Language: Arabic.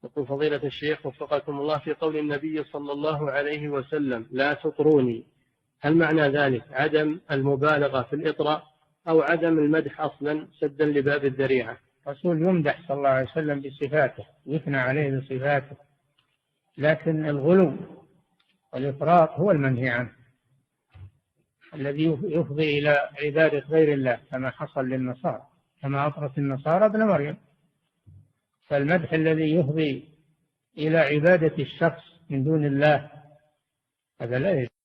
يقول فضيلة الشيخ وفقكم الله، في قول النبي صلى الله عليه وسلم لا تطروني، هل معنى ذلك عدم المبالغة في الإطراء أو عدم المدح أصلا سدا لباب الذريعة؟ الرسول يمدح صلى الله عليه وسلم بصفاته، يثنى عليه بصفاته، لكن الغلو والإفراط هو المنهي عنه، الذي يفضي إلى عبادة غير الله كما حصل للنصارى، كما أطرت النصارى ابن مريم. فالمدح الذي يفضي إلى عبادة الشخص من دون الله هذا لا يجوز.